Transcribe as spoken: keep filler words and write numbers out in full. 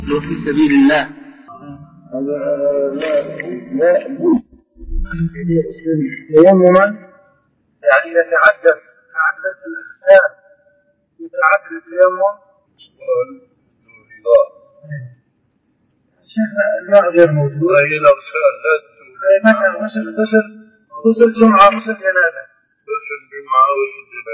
في سبيل الله. هذا لا لا تيمما يعني يتعدد تعدد الأقسام يتعدد التيمم شيخ الماء غير موجود. وهي الأغسال لا مثلا غسل غسل غسل جمعة غسل جنازة غسل جمعة غسل